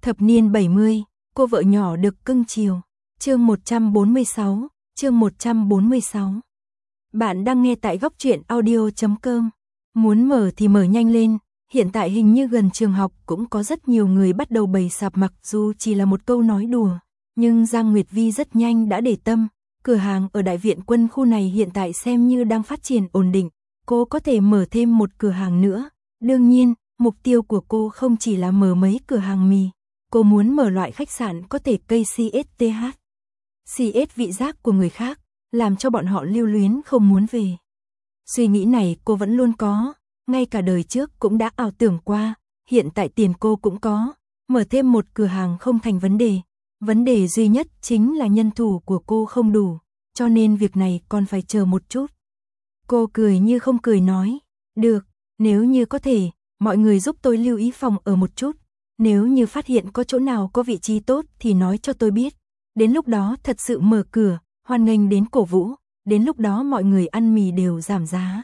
Thập niên 70, cô vợ nhỏ được cưng chiều. Chương 146, chương 146. Bạn đang nghe tại góc truyện audio.com. Muốn mở thì mở nhanh lên, hiện tại hình như gần trường học cũng có rất nhiều người bắt đầu bày sạp, mặc dù chỉ là một câu nói đùa, nhưng Giang Nguyệt Vi rất nhanh đã để tâm. Cửa hàng ở Đại viện Quân khu này hiện tại xem như đang phát triển ổn định, cô có thể mở thêm một cửa hàng nữa. Đương nhiên, mục tiêu của cô không chỉ là mở mấy cửa hàng mì, cô muốn mở loại khách sạn có thể cây CSTH. CS vị giác của người khác, làm cho bọn họ lưu luyến không muốn về. Suy nghĩ này cô vẫn luôn có, ngay cả đời trước cũng đã ảo tưởng qua, hiện tại tiền cô cũng có, mở thêm một cửa hàng không thành vấn đề duy nhất chính là nhân thủ của cô không đủ, cho nên việc này còn phải chờ một chút. Cô cười như không cười nói, được, nếu như có thể, mọi người giúp tôi lưu ý phòng ở một chút, nếu như phát hiện có chỗ nào có vị trí tốt thì nói cho tôi biết, đến lúc đó thật sự mở cửa, hoan nghênh đến cổ vũ, đến lúc đó mọi người ăn mì đều giảm giá.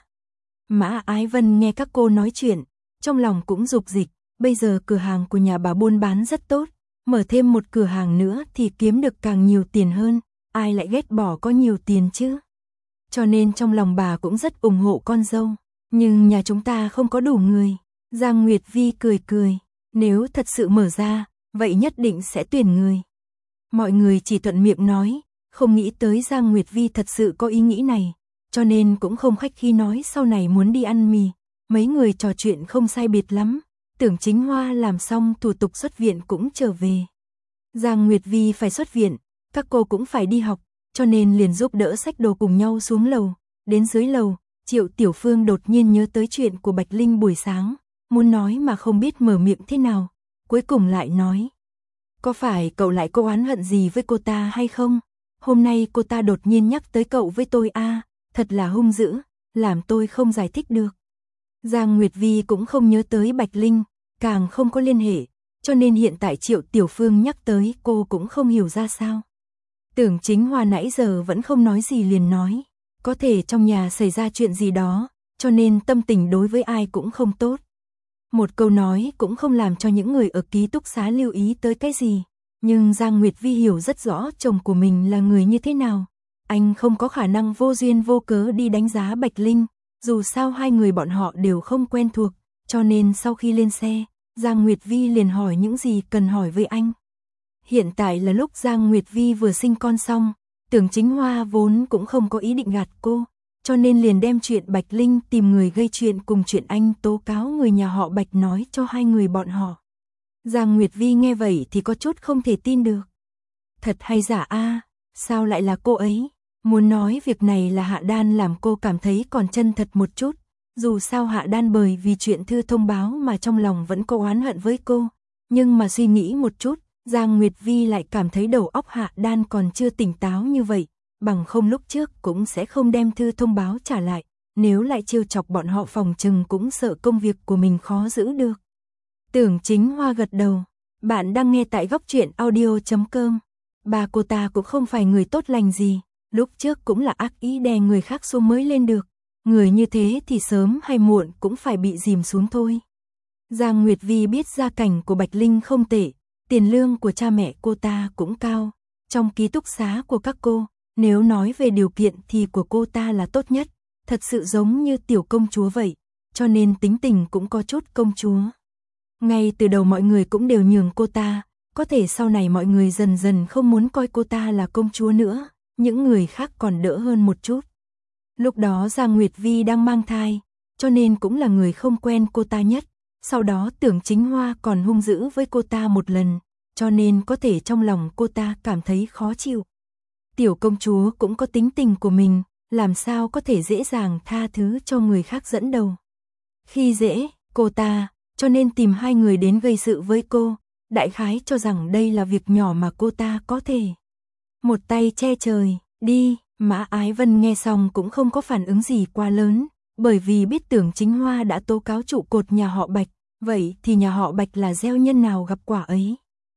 Mã Ái Vân nghe các cô nói chuyện, trong lòng cũng dục dịch, bây giờ cửa hàng của nhà bà buôn bán rất tốt, mở thêm một cửa hàng nữa thì kiếm được càng nhiều tiền hơn, ai lại ghét bỏ có nhiều tiền chứ. Cho nên trong lòng bà cũng rất ủng hộ con dâu, nhưng nhà chúng ta không có đủ người. Giang Nguyệt Vi cười cười, nếu thật sự mở ra, vậy nhất định sẽ tuyển người. Mọi người chỉ thuận miệng nói, không nghĩ tới Giang Nguyệt Vi thật sự có ý nghĩ này, cho nên cũng không khách khí nói sau này muốn đi ăn mì. Mấy người trò chuyện không sai biệt lắm, Tưởng Chính Hoa làm xong thủ tục xuất viện cũng trở về. Giang Nguyệt Vi phải xuất viện, các cô cũng phải đi học, cho nên liền giúp đỡ xách đồ cùng nhau xuống lầu. Đến dưới lầu, Triệu Tiểu Phương đột nhiên nhớ tới chuyện của Bạch Linh buổi sáng, muốn nói mà không biết mở miệng thế nào, cuối cùng lại nói. Có phải cậu lại có oán hận gì với cô ta hay không? Hôm nay cô ta đột nhiên nhắc tới cậu với tôi thật là hung dữ, làm tôi không giải thích được. Giang Nguyệt Vi cũng không nhớ tới Bạch Linh, càng không có liên hệ, cho nên hiện tại Triệu Tiểu Phương nhắc tới cô cũng không hiểu ra sao. Tưởng Chính Hoa nãy giờ vẫn không nói gì liền nói, có thể trong nhà xảy ra chuyện gì đó, cho nên tâm tình đối với ai cũng không tốt. Một câu nói cũng không làm cho những người ở ký túc xá lưu ý tới cái gì, nhưng Giang Nguyệt Vi hiểu rất rõ chồng của mình là người như thế nào. Anh không có khả năng vô duyên vô cớ đi đánh giá Bạch Linh, dù sao hai người bọn họ đều không quen thuộc, cho nên sau khi lên xe, Giang Nguyệt Vi liền hỏi những gì cần hỏi với anh. Hiện tại là lúc Giang Nguyệt Vi vừa sinh con xong, Tưởng Chính Hoa vốn cũng không có ý định gạt cô, cho nên liền đem chuyện Bạch Linh tìm người gây chuyện cùng chuyện anh tố cáo người nhà họ Bạch nói cho hai người bọn họ. Giang Nguyệt Vi nghe vậy thì có chút không thể tin được. Thật hay giả sao lại là cô ấy? Muốn nói việc này là Hạ Đan làm cô cảm thấy còn chân thật một chút, dù sao Hạ Đan bởi vì chuyện thư thông báo mà trong lòng vẫn có oán hận với cô, nhưng mà suy nghĩ một chút, Giang Nguyệt Vi lại cảm thấy đầu óc Hạ Đan còn chưa tỉnh táo như vậy, bằng không lúc trước cũng sẽ không đem thư thông báo trả lại, nếu lại trêu chọc bọn họ phòng chừng cũng sợ công việc của mình khó giữ được. Tưởng Chính Hoa gật đầu, bạn đang nghe tại góc truyện audio.com. Bà cô ta cũng không phải người tốt lành gì, lúc trước cũng là ác ý đè người khác xuống mới lên được, người như thế thì sớm hay muộn cũng phải bị dìm xuống thôi. Giang Nguyệt Vi biết gia cảnh của Bạch Linh không tệ, tiền lương của cha mẹ cô ta cũng cao, trong ký túc xá của các cô, nếu nói về điều kiện thì của cô ta là tốt nhất, thật sự giống như tiểu công chúa vậy, cho nên tính tình cũng có chút công chúa. Ngay từ đầu mọi người cũng đều nhường cô ta, có thể sau này mọi người dần dần không muốn coi cô ta là công chúa nữa, những người khác còn đỡ hơn một chút. Lúc đó Giang Nguyệt Vi đang mang thai, cho nên cũng là người không quen cô ta nhất, sau đó Tưởng Chính Hoa còn hung dữ với cô ta một lần, cho nên có thể trong lòng cô ta cảm thấy khó chịu. Tiểu công chúa cũng có tính tình của mình, làm sao có thể dễ dàng tha thứ cho người khác dẫn đầu. Khi dễ cô ta, cho nên tìm hai người đến gây sự với cô, đại khái cho rằng đây là việc nhỏ mà cô ta có thể một tay che trời, đi. Mã Ái Vân nghe xong cũng không có phản ứng gì quá lớn, bởi vì biết Tưởng Chính Hoa đã tố cáo trụ cột nhà họ Bạch, vậy thì nhà họ Bạch là gieo nhân nào gặp quả ấy.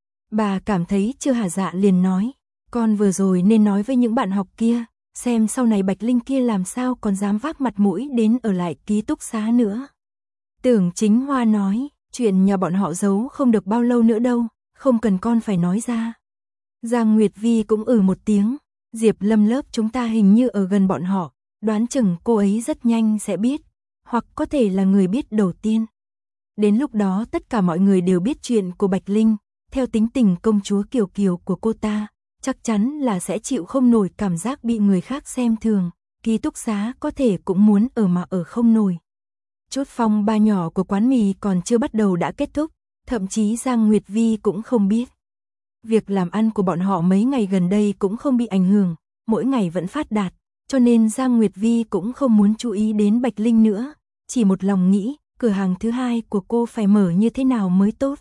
Bà cảm thấy chưa hả dạ liền nói, con vừa rồi nên nói với những bạn học kia, xem sau này Bạch Linh kia làm sao còn dám vác mặt mũi đến ở lại ký túc xá nữa. Tưởng Chính Hoa nói, chuyện nhà bọn họ giấu không được bao lâu nữa đâu, không cần con phải nói ra. Giang Nguyệt Vi cũng một tiếng, Diệp Lâm lớp chúng ta hình như ở gần bọn họ, đoán chừng cô ấy rất nhanh sẽ biết, hoặc có thể là người biết đầu tiên. Đến lúc đó tất cả mọi người đều biết chuyện của Bạch Linh, theo tính tình công chúa Kiều Kiều của cô ta, chắc chắn là sẽ chịu không nổi cảm giác bị người khác xem thường, ký túc xá có thể cũng muốn ở mà ở không nổi. Chút phong ba nhỏ của quán mì còn chưa bắt đầu đã kết thúc, thậm chí Giang Nguyệt Vi cũng không biết. Việc làm ăn của bọn họ mấy ngày gần đây cũng không bị ảnh hưởng, mỗi ngày vẫn phát đạt, cho nên Giang Nguyệt Vi cũng không muốn chú ý đến Bạch Linh nữa, chỉ một lòng nghĩ cửa hàng thứ hai của cô phải mở như thế nào mới tốt.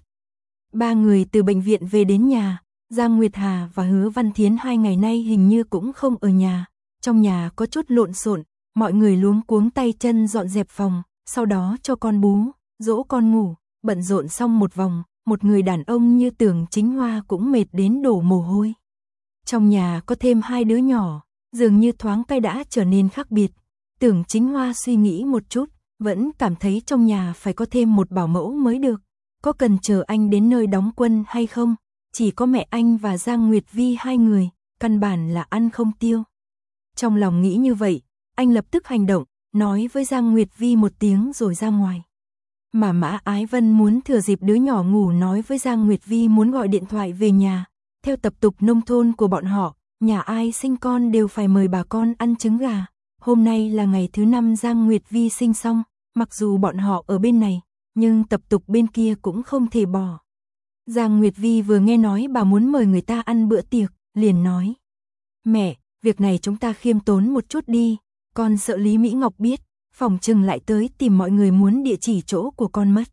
Ba người từ bệnh viện về đến nhà, Giang Nguyệt Hà và Hứa Văn Thiến 2 ngày nay hình như cũng không ở nhà, trong nhà có chút lộn xộn, mọi người luống cuống tay chân dọn dẹp phòng, sau đó cho con bú, dỗ con ngủ, bận rộn xong một vòng, một người đàn ông như Tưởng Chính Hoa cũng mệt đến đổ mồ hôi. Trong nhà có thêm 2 đứa nhỏ, dường như thoáng cái đã trở nên khác biệt. Tưởng Chính Hoa suy nghĩ một chút, vẫn cảm thấy trong nhà phải có thêm một bảo mẫu mới được. Có cần chờ anh đến nơi đóng quân hay không? Chỉ có mẹ anh và Giang Nguyệt Vi 2 người, căn bản là ăn không tiêu. Trong lòng nghĩ như vậy, anh lập tức hành động, nói với Giang Nguyệt Vi một tiếng rồi ra ngoài. Mà Mã Ái Vân muốn thừa dịp đứa nhỏ ngủ nói với Giang Nguyệt Vi muốn gọi điện thoại về nhà. Theo tập tục nông thôn của bọn họ, nhà ai sinh con đều phải mời bà con ăn trứng gà. Hôm nay là ngày thứ 5 Giang Nguyệt Vi sinh xong, mặc dù bọn họ ở bên này, nhưng tập tục bên kia cũng không thể bỏ. Giang Nguyệt Vi vừa nghe nói bà muốn mời người ta ăn bữa tiệc, liền nói: "Mẹ, việc này chúng ta khiêm tốn một chút đi, con sợ Lý Mỹ Ngọc biết, phòng chừng lại tới tìm mọi người muốn địa chỉ chỗ của con mất."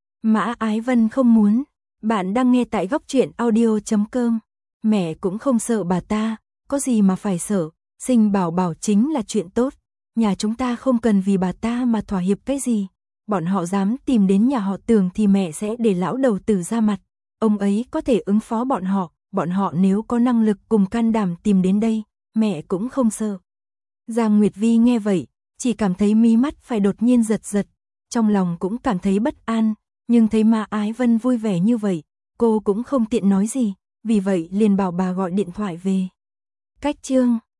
Mã Ái Vân không muốn. Bạn đang nghe tại góc truyện audio.com. Mẹ cũng không sợ bà ta, có gì mà phải sợ, sinh bảo bảo chính là chuyện tốt. Nhà chúng ta không cần vì bà ta mà thỏa hiệp cái gì. Bọn họ dám tìm đến nhà họ Tưởng thì mẹ sẽ để lão đầu tử ra mặt. Ông ấy có thể ứng phó bọn họ nếu có năng lực cùng can đảm tìm đến đây, mẹ cũng không sợ. Giang Nguyệt Vi nghe vậy, chỉ cảm thấy mí mắt phải đột nhiên giật giật, trong lòng cũng cảm thấy bất an, nhưng thấy Mã Ái Vân vui vẻ như vậy, cô cũng không tiện nói gì, vì vậy liền bảo bà gọi điện thoại về. Cách chương